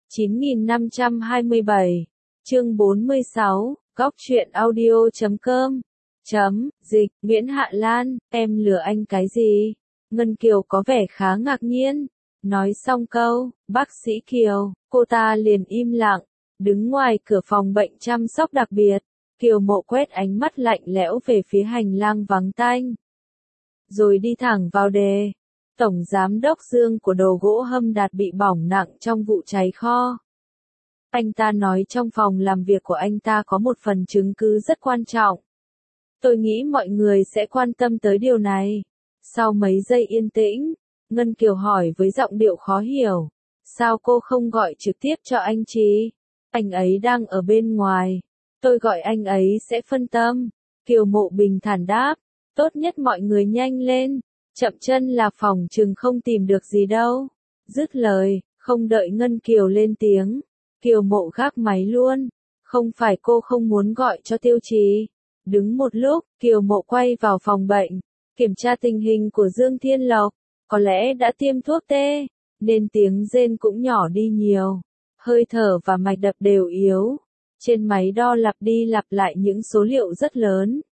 9527, chương 46, góc truyện audio.com. Dịch, Nguyễn Hạ Lan, em lừa anh cái gì? Ngân Kiều có vẻ khá ngạc nhiên. Nói xong câu, bác sĩ Kiều, cô ta liền im lặng, đứng ngoài cửa phòng bệnh chăm sóc đặc biệt. Kiều Mộ quét ánh mắt lạnh lẽo về phía hành lang vắng tanh, rồi đi thẳng vào đề. Tổng giám đốc Dương của đồ gỗ Hâm Đạt bị bỏng nặng trong vụ cháy kho. Anh ta nói trong phòng làm việc của anh ta có một phần chứng cứ rất quan trọng. Tôi nghĩ mọi người sẽ quan tâm tới điều này. Sau mấy giây yên tĩnh, Ngân Kiều hỏi với giọng điệu khó hiểu. Sao cô không gọi trực tiếp cho anh Trí? Anh ấy đang ở bên ngoài. Tôi gọi anh ấy sẽ phân tâm. Kiều Mộ bình thản đáp. Tốt nhất mọi người nhanh lên. Chậm chân là phòng chừng không tìm được gì đâu. Dứt lời, không đợi Ngân Kiều lên tiếng. Kiều Mộ gác máy luôn. Không phải cô không muốn gọi cho Tiêu Chí. Đứng một lúc, Kiều Mộ quay vào phòng bệnh. Kiểm tra tình hình của Dương Thiên Lộc. Có lẽ đã tiêm thuốc tê, nên tiếng rên cũng nhỏ đi nhiều. Hơi thở và mạch đập đều yếu. Trên máy đo lặp đi lặp lại những số liệu rất lớn.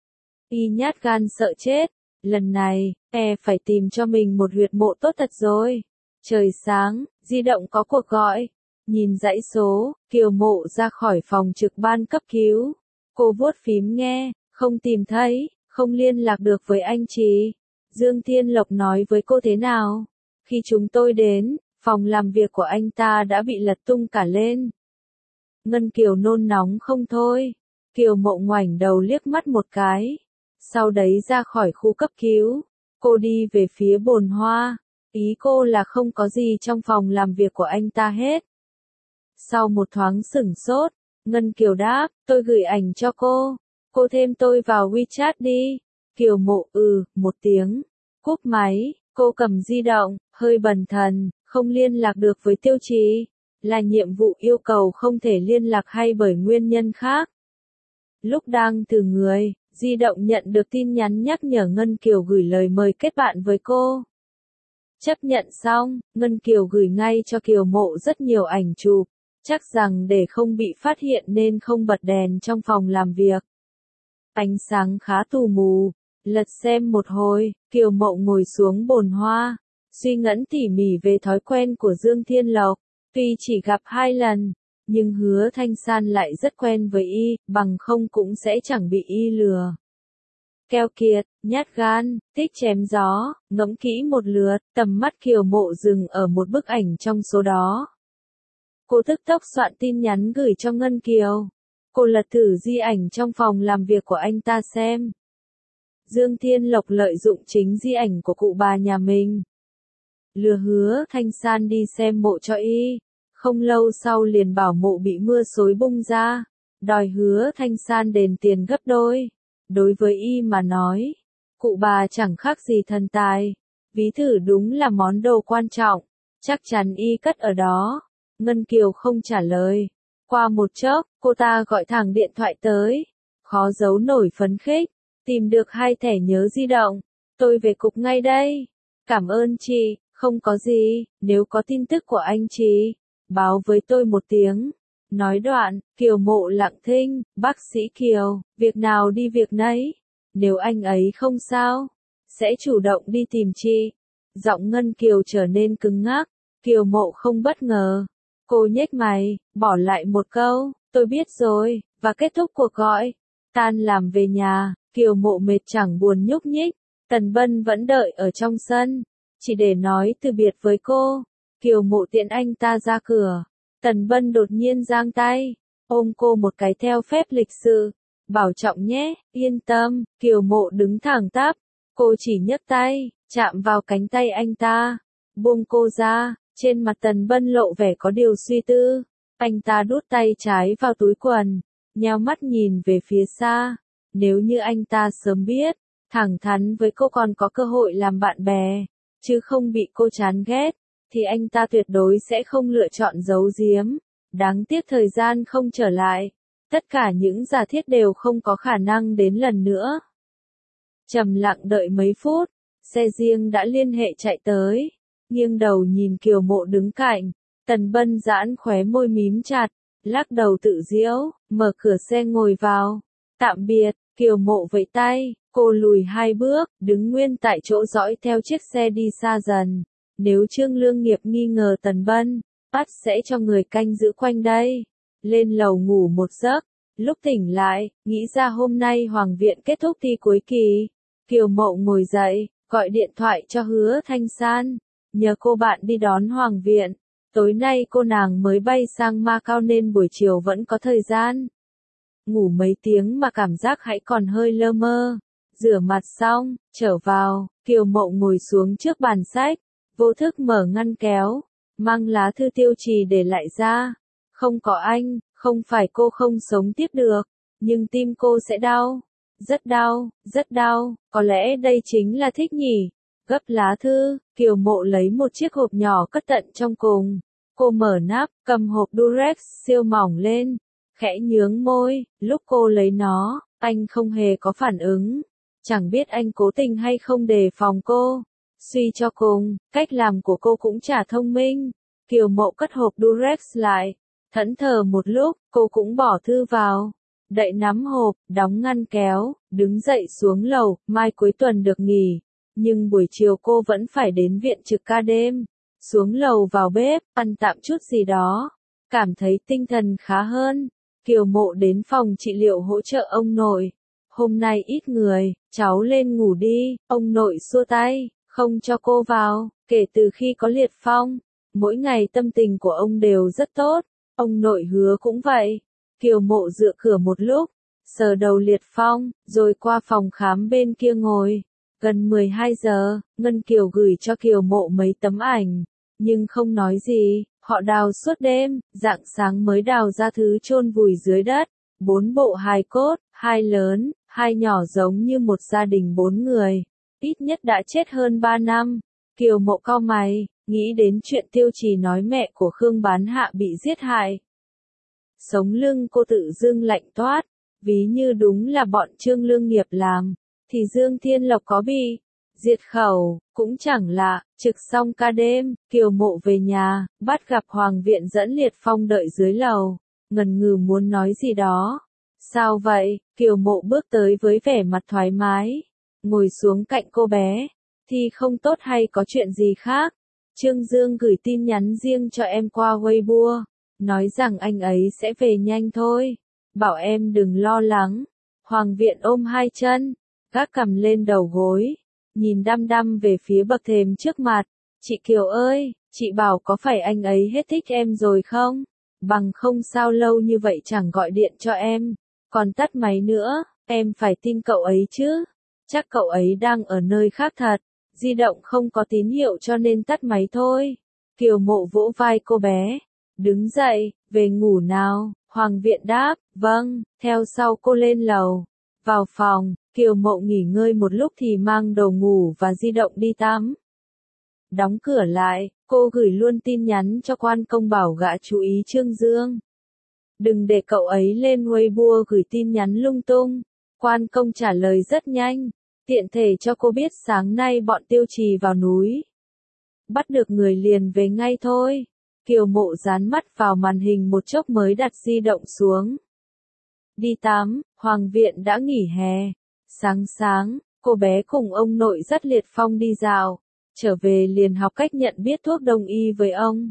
Y nhát gan sợ chết. Lần này, phải tìm cho mình một huyệt mộ tốt thật rồi. Trời sáng, di động có cuộc gọi. Nhìn dãy số, Kiều Mộ ra khỏi phòng trực ban cấp cứu. Cô vuốt phím nghe, không tìm thấy, không liên lạc được với anh Trí. Dương Thiên Lộc nói với cô thế nào? Khi chúng tôi đến, phòng làm việc của anh ta đã bị lật tung cả lên. Ngân Kiều nôn nóng không thôi. Kiều Mộ ngoảnh đầu liếc mắt một cái. Sau đấy ra khỏi khu cấp cứu. Cô đi về phía bồn hoa. Ý cô là không có gì trong phòng làm việc của anh ta hết. Sau một thoáng sửng sốt, Ngân Kiều đáp, tôi gửi ảnh cho cô. Cô thêm tôi vào WeChat đi. Kiều Mộ một tiếng. Cúp máy, cô cầm di động, hơi bần thần, không liên lạc được với Tiêu Chí. Là nhiệm vụ yêu cầu không thể liên lạc hay bởi nguyên nhân khác. Lúc đang từ người, di động nhận được tin nhắn nhắc nhở Ngân Kiều gửi lời mời kết bạn với cô. Chấp nhận xong, Ngân Kiều gửi ngay cho Kiều Mộ rất nhiều ảnh chụp. Chắc rằng để không bị phát hiện nên không bật đèn trong phòng làm việc. Ánh sáng khá tù mù. Lật xem một hồi, Kiều Mộ ngồi xuống bồn hoa, suy ngẫm tỉ mỉ về thói quen của Dương Thiên Lộc. Tuy chỉ gặp 2 lần, nhưng Hứa Thanh San lại rất quen với y, bằng không cũng sẽ chẳng bị y lừa. Keo kiệt, nhát gan, thích chém gió, ngẫm kỹ một lượt, tầm mắt Kiều Mộ dừng ở một bức ảnh trong số đó. Cô tức tốc soạn tin nhắn gửi cho Ngân Kiều. Cô lật thử di ảnh trong phòng làm việc của anh ta xem. Dương Thiên Lộc lợi dụng chính di ảnh của cụ bà nhà mình. Lừa Hứa Thanh San đi xem mộ cho y. Không lâu sau liền bảo mộ bị mưa xối bung ra. Đòi Hứa Thanh San đền tiền gấp đôi. Đối với y mà nói, cụ bà chẳng khác gì thần tài. Ví thử đúng là món đồ quan trọng. Chắc chắn y cất ở đó. Ngân Kiều không trả lời. Qua một chốc, cô ta gọi thẳng điện thoại tới. Khó giấu nổi phấn khích. Tìm được 2 thẻ nhớ di động. Tôi về cục ngay đây. Cảm ơn chị, không có gì, nếu có tin tức của anh chị, báo với tôi một tiếng. Nói đoạn, Kiều Mộ lặng thinh, bác sĩ Kiều, việc nào đi việc nấy. Nếu anh ấy không sao, sẽ chủ động đi tìm chị. Giọng Ngân Kiều trở nên cứng ngắc, Kiều Mộ không bất ngờ. Cô nhếch mày, bỏ lại một câu, tôi biết rồi, và kết thúc cuộc gọi. Tan làm về nhà. Kiều Mộ mệt chẳng buồn nhúc nhích, Tần Bân vẫn đợi ở trong sân, chỉ để nói từ biệt với cô. Kiều Mộ tiễn anh ta ra cửa, Tần Bân đột nhiên giang tay, ôm cô một cái theo phép lịch sự, bảo trọng nhé, yên tâm. Kiều Mộ đứng thẳng tắp, cô chỉ nhấc tay, chạm vào cánh tay anh ta, buông cô ra, trên mặt Tần Bân lộ vẻ có điều suy tư, anh ta đút tay trái vào túi quần, nheo mắt nhìn về phía xa. Nếu như anh ta sớm biết, thẳng thắn với cô còn có cơ hội làm bạn bè, chứ không bị cô chán ghét, thì anh ta tuyệt đối sẽ không lựa chọn giấu giếm. Đáng tiếc thời gian không trở lại, tất cả những giả thiết đều không có khả năng đến lần nữa. Trầm lặng đợi mấy phút, xe riêng đã liên hệ chạy tới, nghiêng đầu nhìn Kiều Mộ đứng cạnh, Tần Bân giãn khóe môi mím chặt, lắc đầu tự giễu, mở cửa xe ngồi vào. Tạm biệt, Kiều Mộ vẫy tay, cô lùi 2 bước, đứng nguyên tại chỗ dõi theo chiếc xe đi xa dần. Nếu Trương Lương Nghiệp nghi ngờ Tần Bân, ắt sẽ cho người canh giữ quanh đây. Lên lầu ngủ một giấc, lúc tỉnh lại, nghĩ ra hôm nay Hoàng viện kết thúc thi cuối kỳ. Kiều Mộ ngồi dậy, gọi điện thoại cho Hứa Thanh San, nhờ cô bạn đi đón Hoàng viện. Tối nay cô nàng mới bay sang Macau nên buổi chiều vẫn có thời gian. Ngủ mấy tiếng mà cảm giác hãy còn hơi lơ mơ. Rửa mặt xong, trở vào, Kiều Mộ ngồi xuống trước bàn sách, vô thức mở ngăn kéo, mang lá thư Tiêu Trì để lại ra. Không có anh, không phải cô không sống tiếp được, nhưng tim cô sẽ đau. Rất đau, có lẽ đây chính là thích nhỉ. Gấp lá thư, Kiều Mộ lấy một chiếc hộp nhỏ cất tận trong cùng. Cô mở nắp, cầm hộp Durex siêu mỏng lên, khẽ nhướng môi, lúc cô lấy nó, anh không hề có phản ứng. Chẳng biết anh cố tình hay không đề phòng cô. Suy cho cùng, cách làm của cô cũng chả thông minh. Kiều Mộ cất hộp Durex lại, thẫn thờ một lúc, cô cũng bỏ thư vào. Đậy nắm hộp, đóng ngăn kéo, đứng dậy xuống lầu, mai cuối tuần được nghỉ. Nhưng buổi chiều cô vẫn phải đến viện trực ca đêm. Xuống lầu vào bếp, ăn tạm chút gì đó. Cảm thấy tinh thần khá hơn. Kiều Mộ đến phòng trị liệu hỗ trợ ông nội. Hôm nay ít người, cháu lên ngủ đi. Ông nội xua tay, không cho cô vào. Kể từ khi có Liệt Phong, mỗi ngày tâm tình của ông đều rất tốt. Ông nội Hứa cũng vậy. Kiều Mộ dựa cửa một lúc, sờ đầu Liệt Phong, rồi qua phòng khám bên kia ngồi. Gần 12 giờ, Ngân Kiều gửi cho Kiều Mộ mấy tấm ảnh, nhưng không nói gì. Họ đào suốt đêm, rạng sáng mới đào ra thứ chôn vùi dưới đất. 4 bộ hài cốt, 2 lớn, 2 nhỏ giống như một gia đình 4 người. Ít nhất đã chết hơn 3 năm. Kiều Mộ cau mày, nghĩ đến chuyện Tiêu Trì nói mẹ của Khương Bán Hạ bị giết hại. Sống lưng cô tự dưng lạnh toát, ví như đúng là bọn Trương Lương Nghiệp làm, thì Dương Thiên Lộc có bị diệt khẩu, cũng chẳng lạ. Trực xong ca đêm, Kiều Mộ về nhà, bắt gặp Hoàng viện dẫn Liệt Phong đợi dưới lầu, ngần ngừ muốn nói gì đó. Sao vậy? Kiều Mộ bước tới với vẻ mặt thoải mái, ngồi xuống cạnh cô bé. Thì không tốt hay có chuyện gì khác? Trương Dương gửi tin nhắn riêng cho em qua Weibo, nói rằng anh ấy sẽ về nhanh thôi, bảo em đừng lo lắng. Hoàng viện ôm 2 chân, gác cằm lên đầu gối, nhìn đăm đăm về phía bậc thềm trước mặt. Chị Kiều ơi, chị bảo có phải anh ấy hết thích em rồi không? Bằng không sao lâu như vậy chẳng gọi điện cho em, còn tắt máy nữa, em phải tin cậu ấy chứ. Chắc cậu ấy đang ở nơi khác thật, di động không có tín hiệu cho nên tắt máy thôi. Kiều Mộ vỗ vai cô bé, đứng dậy, về ngủ nào. Hoàng viện đáp, vâng, theo sau cô lên lầu. Vào phòng, Kiều Mộ nghỉ ngơi một lúc thì mang đồ ngủ và di động đi tắm. Đóng cửa lại, cô gửi luôn tin nhắn cho Quan Công bảo gã chú ý Trương Dương. Đừng để cậu ấy lên Weibo gửi tin nhắn lung tung. Quan Công trả lời rất nhanh, tiện thể cho cô biết sáng nay bọn Tiêu Trì vào núi. Bắt được người liền về ngay thôi. Kiều Mộ dán mắt vào màn hình một chốc mới đặt di động xuống. Đi tắm, Hoàng viện đã nghỉ hè. Sáng sáng, cô bé cùng ông nội dắt Liệt Phong đi dạo, trở về liền học cách nhận biết thuốc đông y với ông.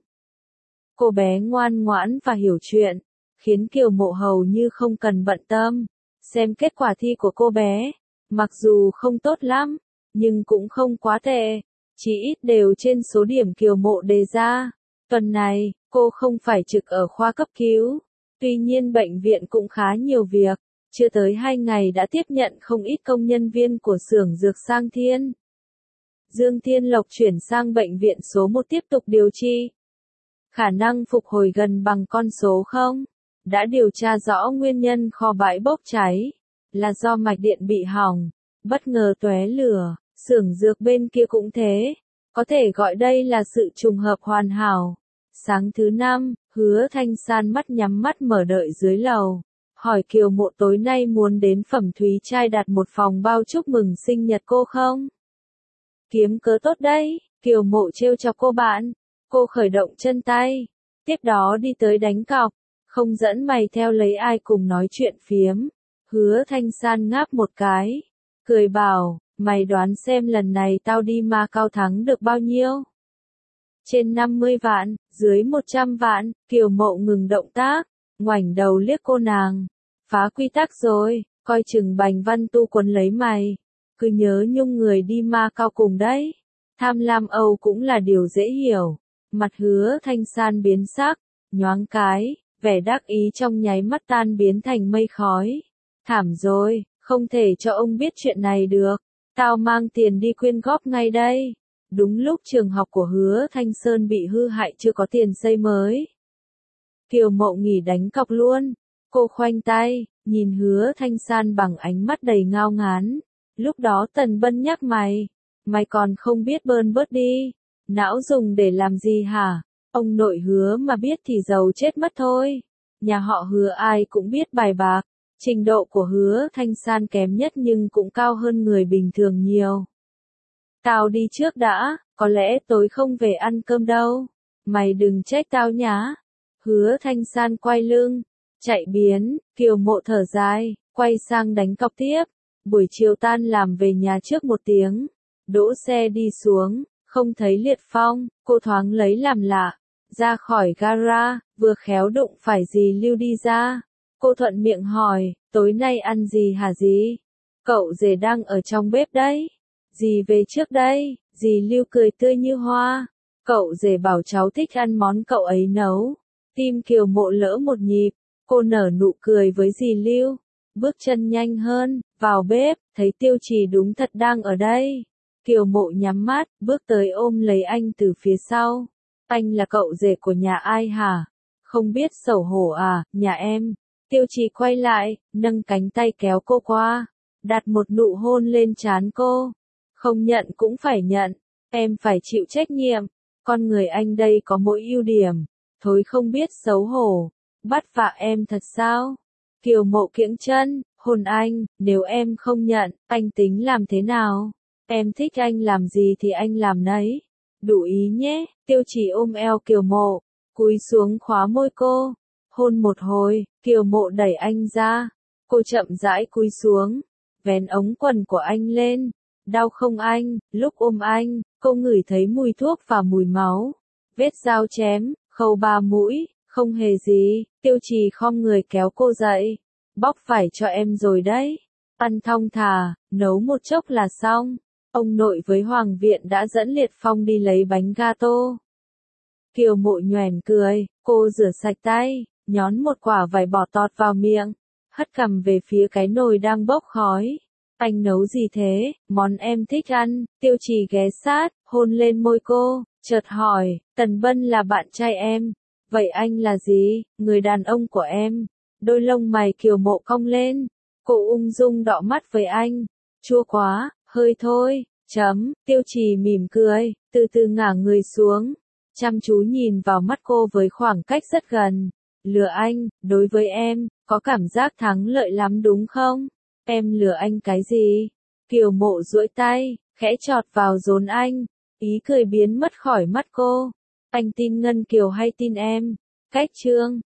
Cô bé ngoan ngoãn và hiểu chuyện, khiến Kiều Mộ hầu như không cần bận tâm. Xem kết quả thi của cô bé, mặc dù không tốt lắm, nhưng cũng không quá tệ, chỉ ít đều trên số điểm Kiều Mộ đề ra. Tuần này, cô không phải trực ở khoa cấp cứu, tuy nhiên bệnh viện cũng khá nhiều việc. Chưa tới 2 ngày đã tiếp nhận không ít công nhân viên của xưởng dược Sang Thiên. Dương Thiên Lộc chuyển sang bệnh viện số 1 tiếp tục điều trị. Khả năng phục hồi gần bằng con số 0. Đã điều tra rõ nguyên nhân kho bãi bốc cháy, là do mạch điện bị hỏng, bất ngờ tóe lửa. Xưởng dược bên kia cũng thế, có thể gọi đây là sự trùng hợp hoàn hảo. Sáng thứ 5, Hứa Thanh San mắt nhắm mắt mở đợi dưới lầu. Hỏi Kiều Mộ tối nay muốn đến Phẩm Thúy Trai đặt một phòng bao chúc mừng sinh nhật cô không? Kiếm cớ tốt đấy, Kiều Mộ trêu chọc cô bạn. Cô khởi động chân tay, Tiếp đó đi tới đánh cọc, không dẫn mày theo lấy ai cùng nói chuyện phiếm. Hứa Thanh San ngáp một cái, cười bảo, mày đoán xem lần này tao đi Macau thắng được bao nhiêu? Trên 50 vạn, dưới 100 vạn, Kiều Mộ ngừng động tác, ngoảnh đầu liếc cô nàng. Phá quy tắc rồi, coi chừng Bành Văn Tu quấn lấy mày. Cứ nhớ nhung người đi Macau cùng đấy. Tham lam Âu cũng là điều dễ hiểu. Mặt Hứa Thanh San biến sắc, nhoáng cái, vẻ đắc ý trong nháy mắt tan biến thành mây khói. Thảm rồi, không thể cho ông biết chuyện này được. Tao mang tiền đi quyên góp ngay đây. Đúng lúc trường học của Hứa Thanh Sơn bị hư hại chưa có tiền xây mới. Kiều Mộ nghỉ đánh cọc luôn. Cô khoanh tay, nhìn Hứa Thanh San bằng ánh mắt đầy ngao ngán. Lúc đó Tần Bân nhắc mày. Mày còn không biết bơn bớt đi. Não dùng để làm gì hả? Ông nội Hứa mà biết thì giàu chết mất thôi. Nhà họ Hứa ai cũng biết bài bạc. Trình độ của Hứa Thanh San kém nhất nhưng cũng cao hơn người bình thường nhiều. Tao đi trước đã, có lẽ tối không về ăn cơm đâu. Mày đừng trách tao nhá. Hứa Thanh San quay lưng, chạy biến, Kiều Mộ thở dài, quay sang đánh cọc tiếp. Buổi chiều tan làm về nhà trước 1 tiếng. Đỗ xe đi xuống, không thấy Liệt Phong, cô thoáng lấy làm lạ. Ra khỏi gara, vừa khéo đụng phải dì Lưu đi ra. Cô thuận miệng hỏi, tối nay ăn gì hả dì? Cậu rể đang ở trong bếp đấy. Dì về trước đây, dì Lưu cười tươi như hoa. Cậu rể bảo cháu thích ăn món cậu ấy nấu. Tim Kiều Mộ lỡ một nhịp, cô nở nụ cười với dì Lưu. Bước chân nhanh hơn, vào bếp, thấy Tiêu Trì đúng thật đang ở đây. Kiều Mộ nhắm mắt, bước tới ôm lấy anh từ phía sau. Anh là cậu rể của nhà ai hả? Không biết xấu hổ à, nhà em. Tiêu Trì quay lại, nâng cánh tay kéo cô qua, đặt một nụ hôn lên trán cô. Không nhận cũng phải nhận, em phải chịu trách nhiệm. Con người anh đây có mỗi ưu điểm, thối không biết xấu hổ. Bắt vạ em thật sao? Kiều Mộ kiễng chân, hôn anh, nếu em không nhận, anh tính làm thế nào? Em thích anh làm gì thì anh làm nấy. Đủ ý nhé, Tiêu Trì ôm eo Kiều Mộ, cúi xuống khóa môi cô. Hôn một hồi, Kiều Mộ đẩy anh ra. Cô chậm rãi cúi xuống, vén ống quần của anh lên. Đau không anh? Lúc ôm anh, cô ngửi thấy mùi thuốc và mùi máu. Vết dao chém, khâu 3 mũi, không hề gì. Tiêu Trì khom người kéo cô dậy. Bóc phải cho em rồi đấy. Ăn thong thả, nấu một chốc là xong. Ông nội với Hoàng viện đã dẫn Liệt Phong đi lấy bánh gato. Kiều Mộ nhoẻn cười, cô rửa sạch tay, nhón một quả vải bò tọt vào miệng, hất cằm về phía cái nồi đang bốc khói. Anh nấu gì thế, món em thích ăn? Tiêu Trì ghé sát, hôn lên môi cô, chợt hỏi, Tần Bân là bạn trai em. Vậy anh là gì, người đàn ông của em? Đôi lông mày Kiều Mộ cong lên, cô ung dung đọ mắt với anh. Chua quá, hơi thôi, Tiêu Trì mỉm cười, từ từ ngả người xuống, chăm chú nhìn vào mắt cô với khoảng cách rất gần. Lừa anh, đối với em, có cảm giác thắng lợi lắm đúng không? Em lừa anh cái gì? Kiều Mộ duỗi tay, khẽ chọt vào rốn anh, ý cười biến mất khỏi mắt cô. Anh tin Ngân Kiều hay tin em? Cách chương